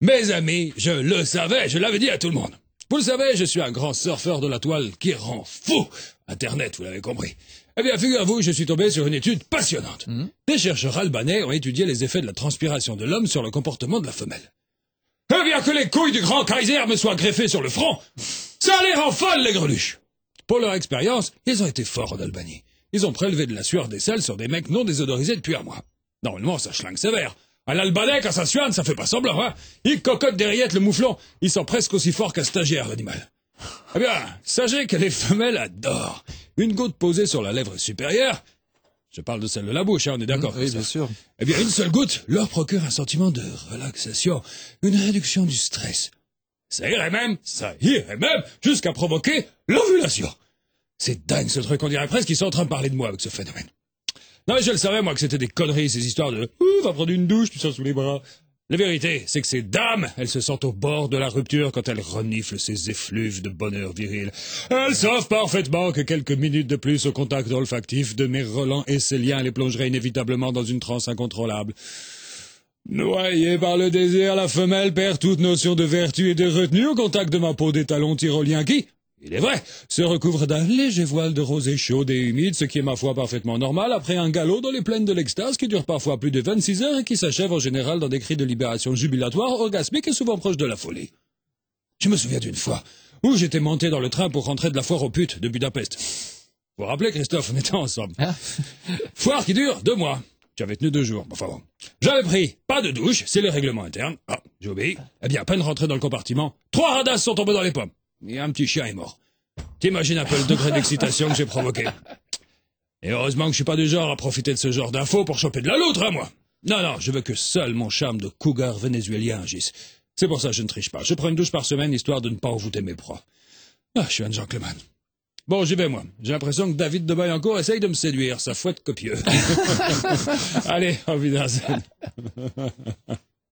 Mes amis, je le savais, je l'avais dit à tout le monde. Vous le savez, je suis un grand surfeur de la toile qui rend fou. Internet, vous l'avez compris. Eh bien, figurez-vous, je suis tombé sur une étude passionnante. Des chercheurs albanais ont étudié les effets de la transpiration de l'homme sur le comportement de la femelle. Eh bien, que les couilles du grand Kaiser me soient greffées sur le front, ça les rend folles, les greluches. Pour leur expérience, ils ont été forts en Albanie. Ils ont prélevé de la sueur d'aisselle sur des mecs non désodorisés depuis un mois. Normalement, ça schlingue sévère. À l'Albanais, quand ça suinte, ça fait pas semblant, hein. Il cocotte des rillettes, le mouflon. Il sent presque aussi fort qu'un stagiaire, l'animal. Eh bien, sachez que les femelles adorent. Une goutte posée sur la lèvre supérieure, je parle de celle de la bouche, hein, on est d'accord. Oui, bien sûr. Eh bien, une seule goutte leur procure un sentiment de relaxation, une réduction du stress. Ça irait même jusqu'à provoquer l'ovulation. C'est dingue ce truc, on dirait presque qu'ils sont en train de parler de moi avec ce phénomène. Non mais je le savais moi que c'était des conneries, ces histoires de « va prendre une douche, tu sens sous les bras ». La vérité, c'est que ces dames, elles se sentent au bord de la rupture quand elles reniflent ces effluves de bonheur viril. Elles savent parfaitement que quelques minutes de plus au contact olfactif de mes relents et ces liens les plongeraient inévitablement dans une transe incontrôlable. Noyée par le désir, la femelle perd toute notion de vertu et de retenue au contact de ma peau d'étalon tyrolien qui, il est vrai, se recouvre d'un léger voile de rosée chaude et humide, ce qui est ma foi parfaitement normal après un galop dans les plaines de l'extase qui dure parfois plus de 26 heures et qui s'achève en général dans des cris de libération jubilatoires, orgasmiques et souvent proches de la folie. Je me souviens d'une fois où j'étais monté dans le train pour rentrer de la foire aux putes de Budapest. Vous vous rappelez, Christophe, on était ensemble. Foire qui dure 2 mois. J'avais tenu 2 jours, enfin bon. J'avais pris pas de douche, c'est le règlement interne. Ah, j'ai obéi. Eh bien, à peine rentré dans le compartiment, 3 radasses sont tombés dans les pommes. Et un petit chien est mort. T'imagines un peu le degré d'excitation que j'ai provoqué. Et heureusement que je suis pas du genre à profiter de ce genre d'infos pour choper de la loutre, hein, moi. Non, je veux que seul mon charme de cougar vénézuélien agisse. C'est pour ça que je ne triche pas. Je prends une douche par semaine, histoire de ne pas envoûter mes proies. Ah, je suis un gentleman. Bon, j'y vais, moi. J'ai l'impression que David de Bayancourt essaye de me séduire. Sa fouette copieux. Allez, au revoir.